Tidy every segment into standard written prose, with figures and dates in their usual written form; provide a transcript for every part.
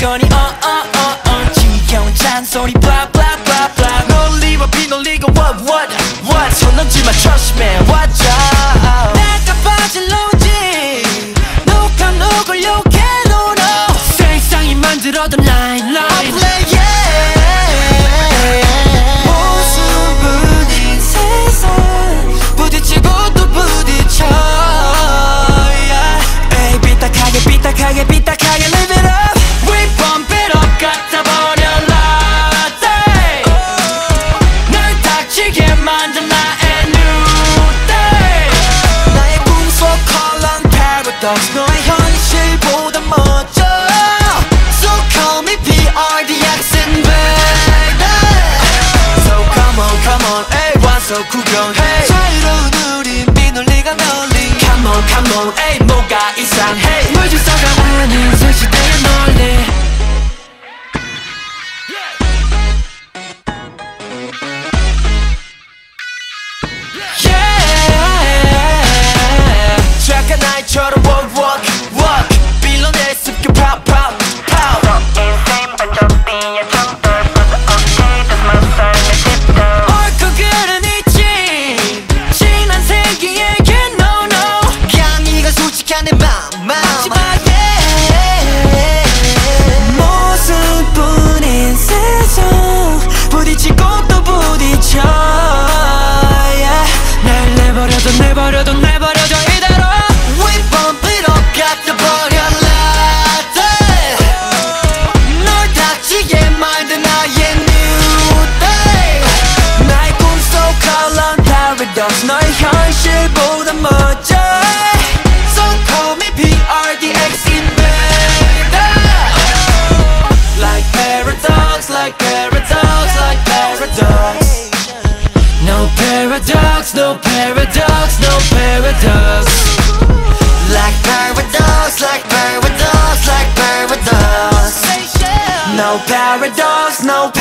거니 지겨운 잔소리 blah blah blah blah 논리와 비논리가 what 손 넘지마 trust me watch out 내가 빠진 로지 누가 누굴 욕해 no no 세상이 만들어둔 line I play yeah 무슨 분인 세상 부딪히고 또 부딪혀 yeah. 삐딱하게 live it up We bump it up 갖다 버려 latte 널 닥치게 만든 나의 new day 나의 꿈속 컬러는 paradox 너의 현실보다 멋져 So call me PRDX baby So come on 에이 와서 구경해 자유로운 우린 비논리가 널리 Come on 에이 뭐가 이상해 물질서가 아닌 실시대의 논리 착한 아이처럼 walk 빌런의 습격 pow 인생 반전 뒤에 정떨 어깨 듯만 삶의 tiptoe 옳고 그른 있지 지난 세기에게 no 강의가 솔직한 내 맘 마지막에 모습뿐인 세상 부딪히고 또 부딪혀 yeah. 날 내버려둬 이대로 We bump it up 갖다 버려 latte 널 닥치게 만든 나의 new day 나의 꿈속 컬러는 paradox 너의 현실보다 멋져 So call me PRDX baby Like paradox No paradox Like paradox No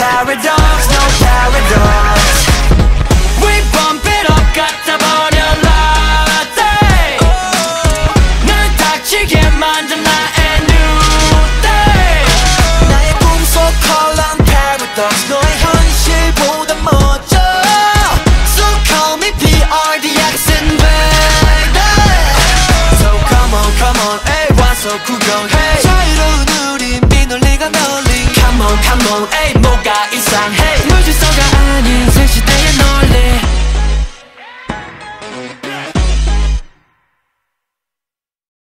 paradox We bump it up 갖다 버려 latte 널 닥치게 만든 나의 new day 나의 꿈속 컬러는 paradox 너의 현실보다 멋져 So call me PRDX baby So come on 에이 와서 구경해 자유로운 우린 비논리가 널리 Come on 에이 뭐가 이상해 물질서